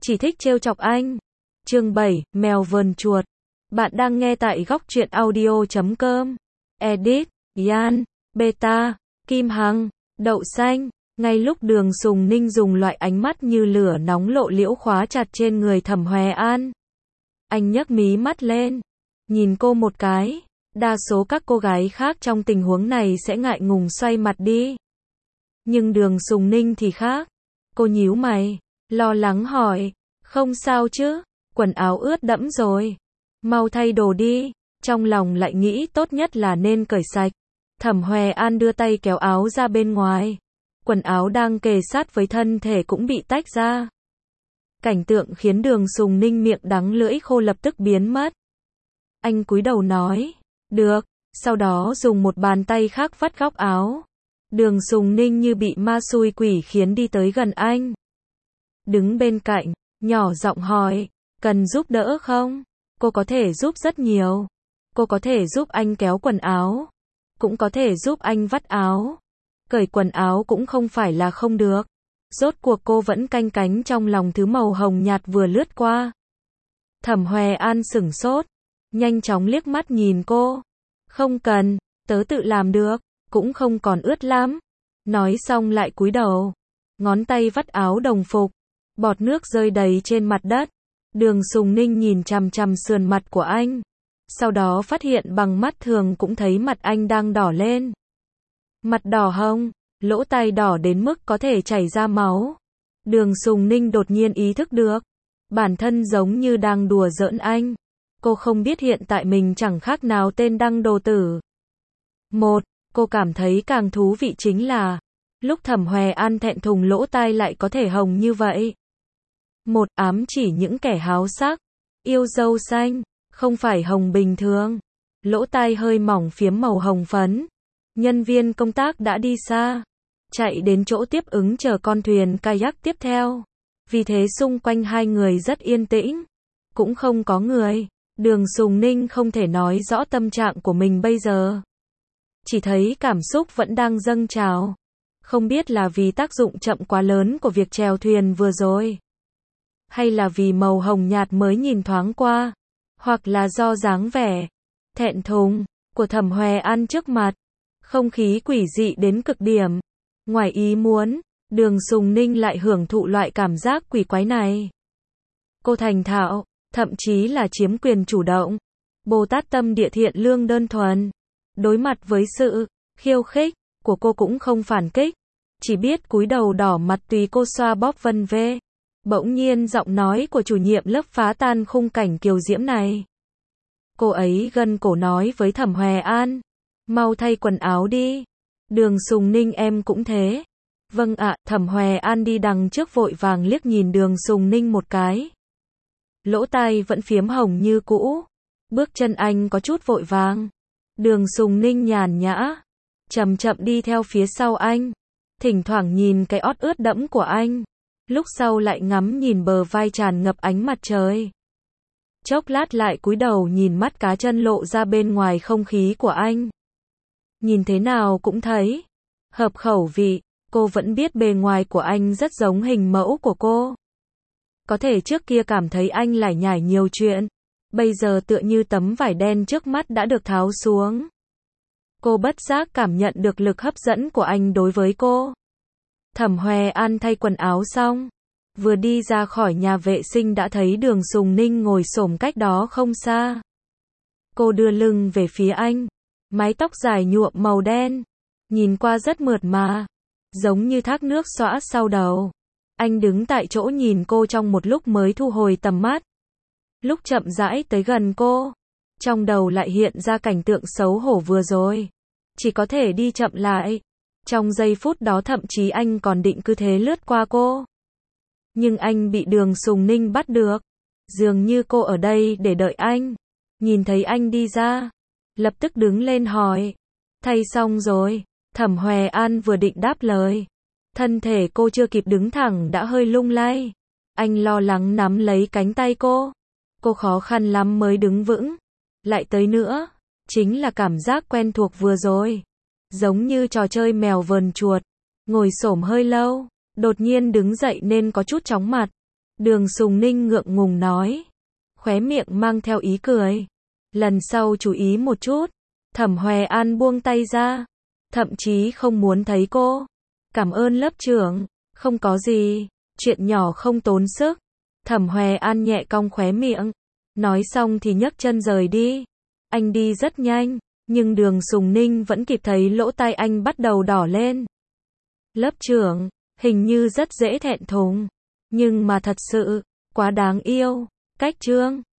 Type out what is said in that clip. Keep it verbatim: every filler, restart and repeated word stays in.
chỉ thích trêu chọc anh. Chương bảy, mèo vờn chuột. Bạn đang nghe tại góc truyện audio chấm com. Edit, Yan, Beta, Kim Hằng, Đậu Xanh. Ngay lúc Đường Sùng Ninh dùng loại ánh mắt như lửa nóng lộ liễu khóa chặt trên người Thẩm Hoè An, anh nhấc mí mắt lên, nhìn cô một cái. Đa số các cô gái khác trong tình huống này sẽ ngại ngùng xoay mặt đi. Nhưng Đường Sùng Ninh thì khác. Cô nhíu mày, lo lắng hỏi, không sao chứ, quần áo ướt đẫm rồi. Mau thay đồ đi, trong lòng lại nghĩ tốt nhất là nên cởi sạch. Thẩm Hoè An đưa tay kéo áo ra bên ngoài. Quần áo đang kề sát với thân thể cũng bị tách ra. Cảnh tượng khiến Đường Sùng Ninh miệng đắng lưỡi khô lập tức biến mất. Anh cúi đầu nói, được, sau đó dùng một bàn tay khác vắt góc áo. Đường Sùng Ninh như bị ma xui quỷ khiến đi tới gần anh. Đứng bên cạnh, nhỏ giọng hỏi, cần giúp đỡ không? Cô có thể giúp rất nhiều. Cô có thể giúp anh kéo quần áo, cũng có thể giúp anh vắt áo. Cởi quần áo cũng không phải là không được. Rốt cuộc cô vẫn canh cánh trong lòng thứ màu hồng nhạt vừa lướt qua. Thẩm Hoè An sửng sốt, nhanh chóng liếc mắt nhìn cô. Không cần, tớ tự làm được, cũng không còn ướt lắm. Nói xong lại cúi đầu, ngón tay vắt áo đồng phục, bọt nước rơi đầy trên mặt đất. Đường Sùng Ninh nhìn chằm chằm sườn mặt của anh, sau đó phát hiện bằng mắt thường cũng thấy mặt anh đang đỏ lên. Mặt đỏ hồng, lỗ tai đỏ đến mức có thể chảy ra máu. Đường Sùng Ninh đột nhiên ý thức được, bản thân giống như đang đùa giỡn anh. Cô không biết hiện tại mình chẳng khác nào tên đăng đồ tử. Một, cô cảm thấy càng thú vị chính là, lúc Thẩm Hoè An thẹn thùng lỗ tai lại có thể hồng như vậy. Một, ám chỉ những kẻ háo sắc, yêu dâu xanh, không phải hồng bình thường. Lỗ tai hơi mỏng phiếm màu hồng phấn. Nhân viên công tác đã đi xa, chạy đến chỗ tiếp ứng chờ con thuyền kayak tiếp theo. Vì thế xung quanh hai người rất yên tĩnh, cũng không có người. Đường Sùng Ninh không thể nói rõ tâm trạng của mình bây giờ, chỉ thấy cảm xúc vẫn đang dâng trào. Không biết là vì tác dụng chậm quá lớn của việc chèo thuyền vừa rồi, hay là vì màu hồng nhạt mới nhìn thoáng qua, hoặc là do dáng vẻ thẹn thùng của Thẩm Hoè An trước mặt. Không khí quỷ dị đến cực điểm. Ngoài ý muốn, Đường Sùng Ninh lại hưởng thụ loại cảm giác quỷ quái này. Cô thành thạo, thậm chí là chiếm quyền chủ động. Bồ Tát tâm địa thiện lương đơn thuần. Đối mặt với sự khiêu khích của cô cũng không phản kích, chỉ biết cúi đầu đỏ mặt tùy cô xoa bóp vân vê. Bỗng nhiên giọng nói của chủ nhiệm lớp phá tan khung cảnh kiều diễm này. Cô ấy gân cổ nói với Thẩm Hoè An, mau thay quần áo đi. Đường Sùng Ninh em cũng thế. Vâng ạ. Thẩm Hoè An đi đằng trước vội vàng liếc nhìn Đường Sùng Ninh một cái. Lỗ tai vẫn phiếm hồng như cũ. Bước chân anh có chút vội vàng. Đường Sùng Ninh nhàn nhã, chậm chậm đi theo phía sau anh. Thỉnh thoảng nhìn cái ót ướt đẫm của anh. Lúc sau lại ngắm nhìn bờ vai tràn ngập ánh mặt trời. Chốc lát lại cúi đầu nhìn mắt cá chân lộ ra bên ngoài không khí của anh. Nhìn thế nào cũng thấy hợp khẩu vị. Cô vẫn biết bề ngoài của anh rất giống hình mẫu của cô. Có thể trước kia cảm thấy anh lải nhải nhiều chuyện, bây giờ tựa như tấm vải đen trước mắt đã được tháo xuống. Cô bất giác cảm nhận được lực hấp dẫn của anh đối với cô. Thẩm Hoè An thay quần áo xong, vừa đi ra khỏi nhà vệ sinh đã thấy Đường Sùng Ninh ngồi xổm cách đó không xa. Cô đưa lưng về phía anh, mái tóc dài nhuộm màu đen, nhìn qua rất mượt mà, giống như thác nước xõa sau đầu. Anh đứng tại chỗ nhìn cô trong một lúc mới thu hồi tầm mắt. Lúc chậm rãi tới gần cô, trong đầu lại hiện ra cảnh tượng xấu hổ vừa rồi. Chỉ có thể đi chậm lại. Trong giây phút đó thậm chí anh còn định cứ thế lướt qua cô. Nhưng anh bị Đường Sùng Ninh bắt được. Dường như cô ở đây để đợi anh. Nhìn thấy anh đi ra, lập tức đứng lên hỏi, thay xong rồi? Thẩm Hoè An vừa định đáp lời, thân thể cô chưa kịp đứng thẳng đã hơi lung lay. Anh lo lắng nắm lấy cánh tay cô. Cô khó khăn lắm mới đứng vững. Lại tới nữa, chính là cảm giác quen thuộc vừa rồi. Giống như trò chơi mèo vờn chuột. Ngồi xổm hơi lâu, đột nhiên đứng dậy nên có chút chóng mặt. Đường Sùng Ninh ngượng ngùng nói. Khóe miệng mang theo ý cười. Lần sau chú ý một chút. Thẩm Hoè An buông tay ra. Thậm chí không muốn thấy cô. Cảm ơn lớp trưởng. Không có gì. Chuyện nhỏ không tốn sức. Thẩm Hoè An nhẹ cong khóe miệng. Nói xong thì nhấc chân rời đi. Anh đi rất nhanh. Nhưng Đường Sùng Ninh vẫn kịp thấy lỗ tai anh bắt đầu đỏ lên. Lớp trưởng. Hình như rất dễ thẹn thùng. Nhưng mà thật sự. Quá đáng yêu. Cách chương.